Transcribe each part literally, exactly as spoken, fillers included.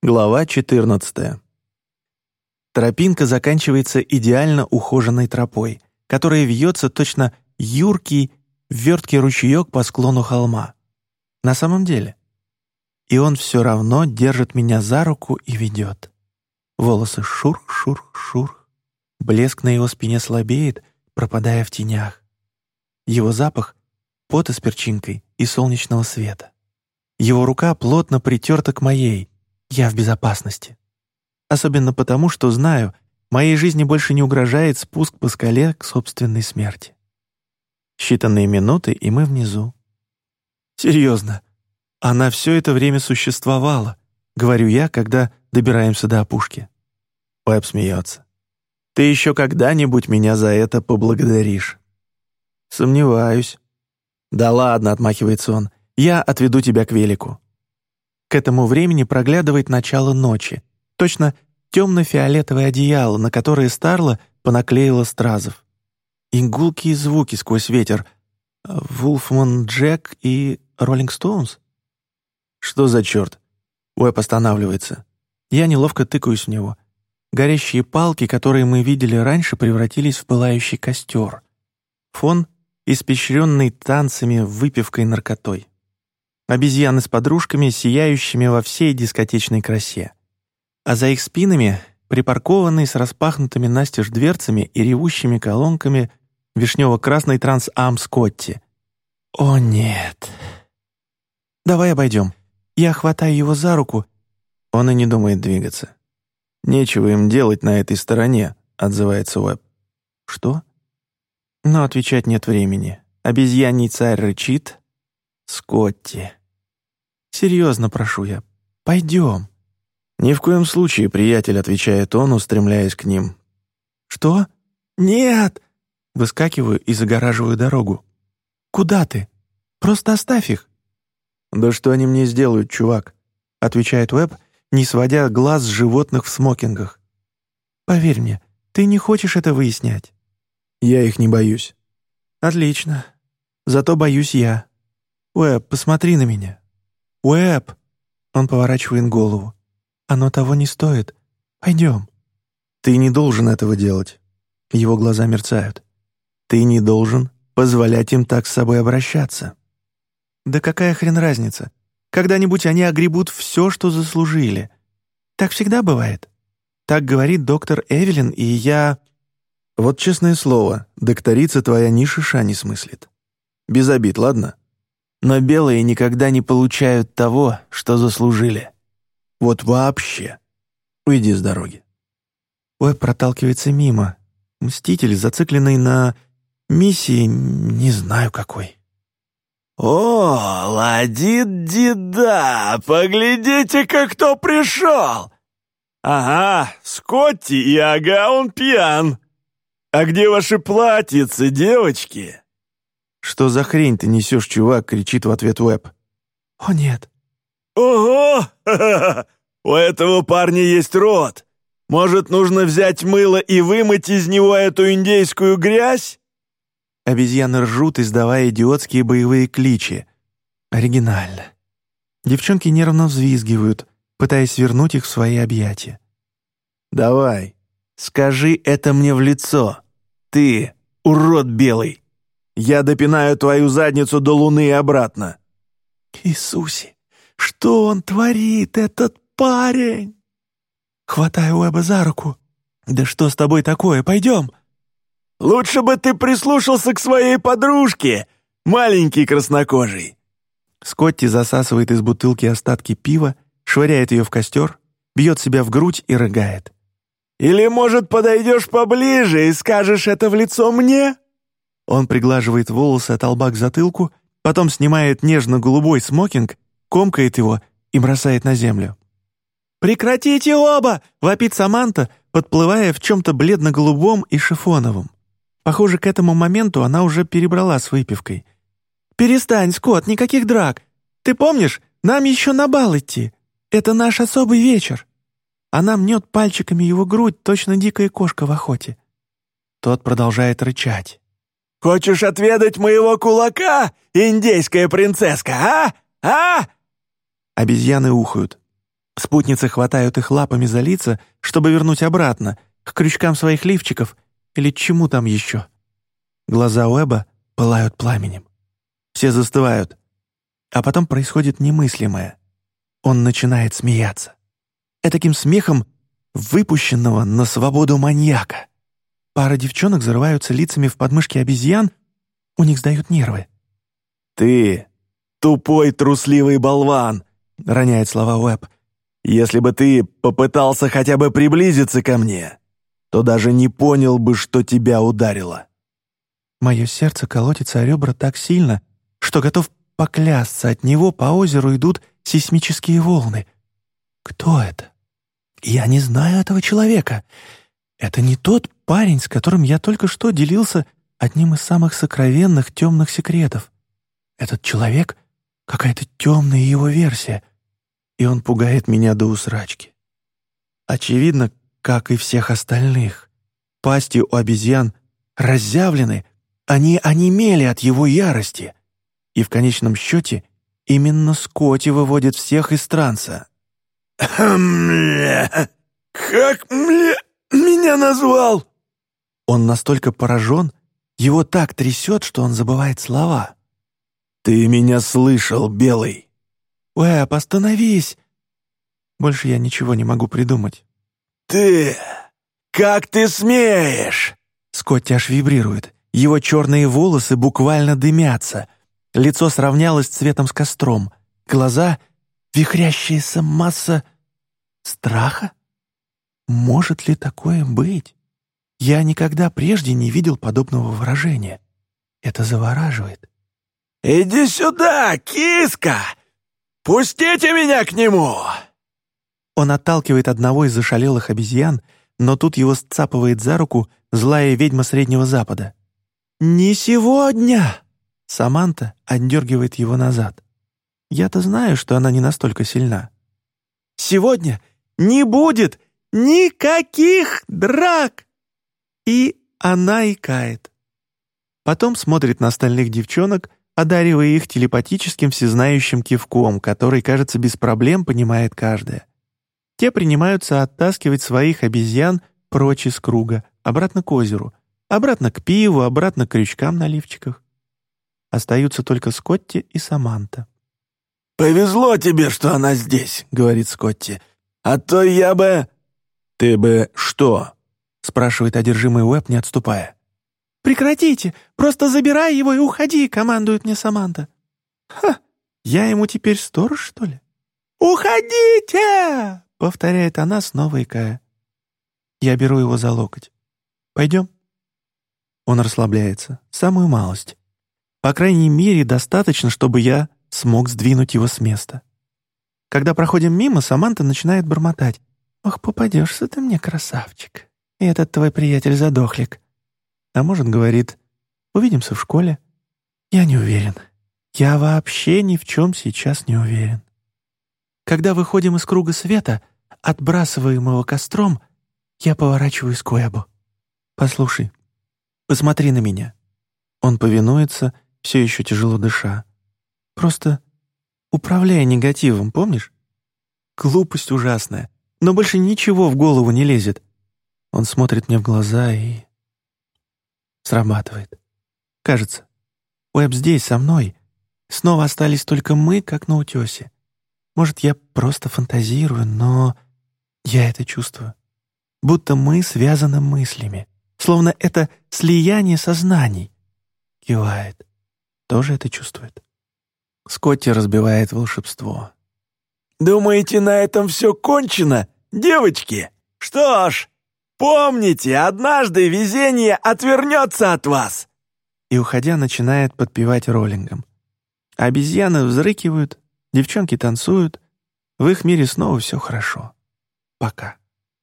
Глава четырнадцатая. Тропинка заканчивается идеально ухоженной тропой, которая вьется точно юркий, верткий ручеек по склону холма. На самом деле. И он все равно держит меня за руку и ведет. Волосы шурх-шурх-шурх. Блеск на его спине слабеет, пропадая в тенях. Его запах — пота с перчинкой и солнечного света. Его рука плотно притерта к моей. Я в безопасности. Особенно потому, что знаю, моей жизни больше не угрожает спуск по скале к собственной смерти. Считанные минуты, и мы внизу. Серьезно, она все это время существовала, говорю я, когда добираемся до опушки. Уэбб смеется. Ты еще когда-нибудь меня за это поблагодаришь? Сомневаюсь. Да ладно, отмахивается он, я отведу тебя к велику. К этому времени проглядывает начало ночи, точно темно-фиолетовое одеяло, на которое Старла понаклеила стразов. И гулкие звуки сквозь ветер. Вулфман Джек и Роллинг Стоунс? Что за черт? Уэбб останавливается. Я неловко тыкаюсь в него. Горящие палки, которые мы видели раньше, превратились в пылающий костер. Фон, испещренный танцами, выпивкой, наркотой. Обезьяны с подружками, сияющими во всей дискотечной красе. А за их спинами припаркованный с распахнутыми настежь дверцами и ревущими колонками вишнево-красный Транс-Ам Скотти. О нет. Давай обойдем. Я хватаю его за руку. Он и не думает двигаться. Нечего им делать на этой стороне, отзывается Уэбб. Что? Но отвечать нет времени. Обезьяний царь рычит. Скотти. Серьезно прошу я. Пойдем. Ни в коем случае, приятель, отвечает он, устремляясь к ним. Что? Нет! Выскакиваю и загораживаю дорогу. Куда ты? Просто оставь их. Да что они мне сделают, чувак? Отвечает Уэбб, не сводя глаз с животных в смокингах. Поверь мне, ты не хочешь это выяснять. Я их не боюсь. Отлично. Зато боюсь я. Уэбб, посмотри на меня. Уэбб! Он поворачивает голову. Оно того не стоит. Пойдем. Ты не должен этого делать. Его глаза мерцают. Ты не должен позволять им так с собой обращаться. Да какая хрен разница? Когда-нибудь они огребут все, что заслужили. Так всегда бывает. Так говорит доктор Эвелин, и я... Вот честное слово, докторица твоя ни шиша не смыслит. Без обид, ладно? Но белые никогда не получают того, что заслужили. Вот вообще. Уйди с дороги. Уэбб проталкивается мимо. Мститель, зацикленный на миссии, не знаю какой. «О, ладит-дида, поглядите-ка, кто пришел! Ага, Скотти и ага, он пьян. А где ваши платьицы, девочки?» «Что за хрень ты несешь, чувак?» — кричит в ответ Уэбб. «О, нет». «Ого! Ха-ха-ха! У этого парня есть рот. Может, нужно взять мыло и вымыть из него эту индейскую грязь?» Обезьяны ржут, издавая идиотские боевые кличи. Оригинально. Девчонки нервно взвизгивают, пытаясь вернуть их в свои объятия. «Давай, скажи это мне в лицо. Ты, урод белый. Я допинаю твою задницу до луны и обратно». Иисусе, что он творит, этот парень? Хватаю Уэбба за руку. Да что с тобой такое? Пойдем. Лучше бы ты прислушался к своей подружке, маленький краснокожий. Скотти засасывает из бутылки остатки пива, швыряет ее в костер, бьет себя в грудь и рыгает. Или, может, подойдешь поближе и скажешь это в лицо мне? Он приглаживает волосы от лба к затылку, потом снимает нежно-голубой смокинг, комкает его и бросает на землю. «Прекратите оба!» — вопит Саманта, подплывая в чем-то бледно-голубом и шифоновом. Похоже, к этому моменту она уже перебрала с выпивкой. «Перестань, Скотт, никаких драк. Ты помнишь, нам еще на бал идти. Это наш особый вечер». Она мнет пальчиками его грудь, точно дикая кошка в охоте. Тот продолжает рычать. «Хочешь отведать моего кулака, индейская принцесска, а? А?» Обезьяны ухают. Спутницы хватают их лапами за лица, чтобы вернуть обратно, к крючкам своих лифчиков или чему там еще. Глаза Уэба пылают пламенем. Все застывают. А потом происходит немыслимое. Он начинает смеяться. Этаким смехом выпущенного на свободу маньяка. Пара девчонок зарываются лицами в подмышки обезьян, у них сдают нервы. «Ты тупой трусливый болван!» — роняет слова Уэб. «Если бы ты попытался хотя бы приблизиться ко мне, то даже не понял бы, что тебя ударило». Мое сердце колотится о ребра так сильно, что готов поклясться, от него по озеру идут сейсмические волны. Кто это? Я не знаю этого человека. Это не тот парень, с которым я только что делился одним из самых сокровенных темных секретов. Этот человек — какая-то темная его версия, и он пугает меня до усрачки. Очевидно, как и всех остальных. Пасти у обезьян разъявлены, они онемели от его ярости, и в конечном счете именно Скотти выводит всех из транса. «Мля! Как мля меня назвал?» Он настолько поражен, его так трясет, что он забывает слова. «Ты меня слышал, Белый?» «Уэб, остановись!» Больше я ничего не могу придумать. «Ты! Как ты смеешь?» Скотти аж вибрирует. Его черные волосы буквально дымятся. Лицо сравнялось цветом с костром. Глаза — вихрящаяся масса страха. Может ли такое быть? Я никогда прежде не видел подобного выражения. Это завораживает. «Иди сюда, киска! Пустите меня к нему!» Он отталкивает одного из зашалелых обезьян, но тут его сцапывает за руку злая ведьма Среднего Запада. «Не сегодня!» Саманта отдергивает его назад. Я-то знаю, что она не настолько сильна. «Сегодня не будет никаких драк!» И она икает. Потом смотрит на остальных девчонок, одаривая их телепатическим всезнающим кивком, который, кажется, без проблем понимает каждая. Те принимаются оттаскивать своих обезьян прочь из круга, обратно к озеру, обратно к пиву, обратно к крючкам на лифчиках. Остаются только Скотти и Саманта. «Повезло тебе, что она здесь», — говорит Скотти. «А то я бы...» «Ты бы что?» — спрашивает одержимый Уэб, не отступая. «Прекратите! Просто забирай его и уходи!» — командует мне Саманта. «Ха! Я ему теперь сторож, что ли?» «Уходите!» — повторяет она, снова икая. Я беру его за локоть. «Пойдем?» Он расслабляется. Самую малость. По крайней мере, достаточно, чтобы я смог сдвинуть его с места. Когда проходим мимо, Саманта начинает бормотать. «Ох, попадешься ты мне, красавчик! И этот твой приятель-задохлик!» А может, говорит, «Увидимся в школе?» Я не уверен. Я вообще ни в чем сейчас не уверен. Когда выходим из круга света, отбрасываемого костром, я поворачиваюсь к Уэбу. «Послушай, посмотри на меня». Он повинуется, все еще тяжело дыша. «Просто управляй негативом, помнишь? Глупость ужасная, но больше ничего в голову не лезет». Он смотрит мне в глаза и... Срабатывает. Кажется, Уэб здесь, со мной. Снова остались только мы, как на утесе. Может, я просто фантазирую, но я это чувствую. Будто мы связаны мыслями. Словно это слияние сознаний. Кивает. Тоже это чувствует. Скотти разбивает волшебство. «Думаете, на этом все кончено, девочки? Что ж, помните, однажды везение отвернется от вас!» И, уходя, начинает подпевать роллингом. Обезьяны взрыкивают, девчонки танцуют. В их мире снова все хорошо. Пока.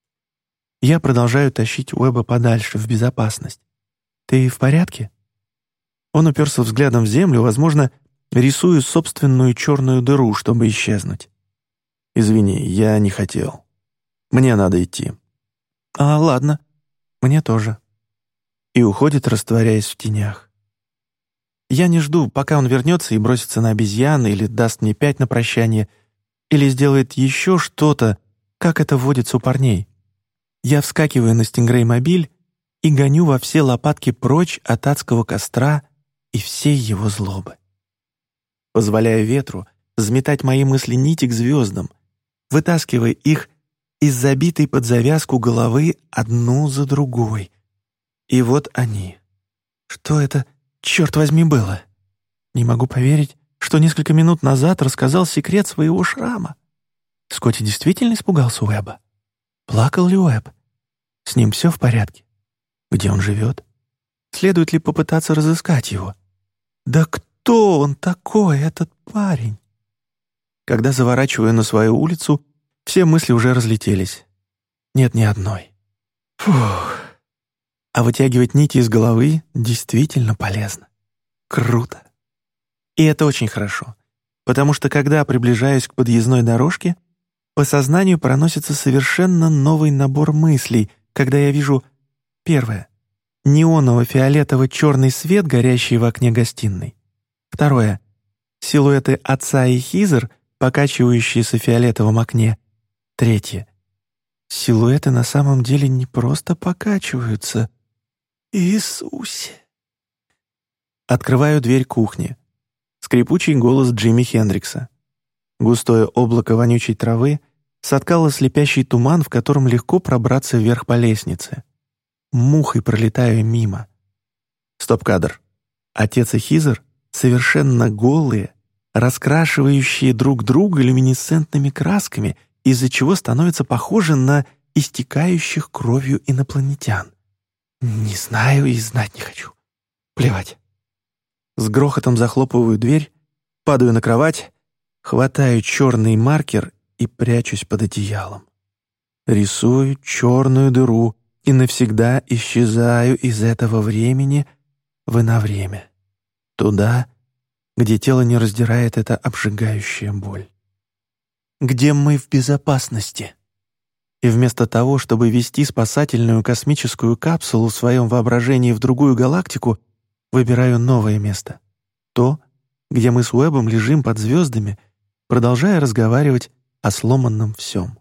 Я продолжаю тащить Уэба подальше, в безопасность. «Ты в порядке?» Он уперся взглядом в землю, возможно, рисуя собственную черную дыру, чтобы исчезнуть. «Извини, я не хотел. Мне надо идти». «А, ладно. Мне тоже». И уходит, растворяясь в тенях. Я не жду, пока он вернется и бросится на обезьяны или даст мне пять на прощание. Или сделает еще что-то, как это водится у парней. Я вскакиваю на Стингрей-мобиль и гоню во все лопатки прочь от адского костра и всей его злобы. Позволяю ветру взметать мои мысли нити к звездам, вытаскивая их из забитой под завязку головы одну за другой. И вот они. Что это, черт возьми, было? Не могу поверить, что несколько минут назад рассказал секрет своего шрама. Скотти действительно испугался Уэба? Плакал ли Уэб? С ним все в порядке? Где он живет? Следует ли попытаться разыскать его? Да кто он такой, этот парень? Когда заворачиваю на свою улицу, все мысли уже разлетелись. Нет ни одной. Фух. А вытягивать нити из головы действительно полезно. Круто. И это очень хорошо, потому что когда приближаюсь к подъездной дорожке, по сознанию проносится совершенно новый набор мыслей, когда я вижу первое — неоново-фиолетово-черный свет, горящий в окне гостиной. Второе — силуэты отца и Хизер, покачивающиеся в фиолетовом окне. Третье — силуэты на самом деле не просто покачиваются. Иисусе! Открываю дверь кухни. Скрипучий голос Джимми Хендрикса. Густое облако вонючей травы соткало слепящий туман, в котором легко пробраться вверх по лестнице. Мухой пролетаю мимо. Стоп-кадр. Отец и Хизер совершенно голые, раскрашивающие друг друга люминесцентными красками, из-за чего становятся похожи на истекающих кровью инопланетян. Не знаю и знать не хочу. Плевать. С грохотом захлопываю дверь, падаю на кровать, хватаю черный маркер и прячусь под одеялом. Рисую черную дыру и навсегда исчезаю из этого времени в иновремя. Туда, где тело не раздирает эта обжигающая боль. Где мы в безопасности. И вместо того, чтобы вести спасательную космическую капсулу в своем воображении в другую галактику, выбираю новое место. То, где мы с Уэбом лежим под звездами, продолжая разговаривать о сломанном всем.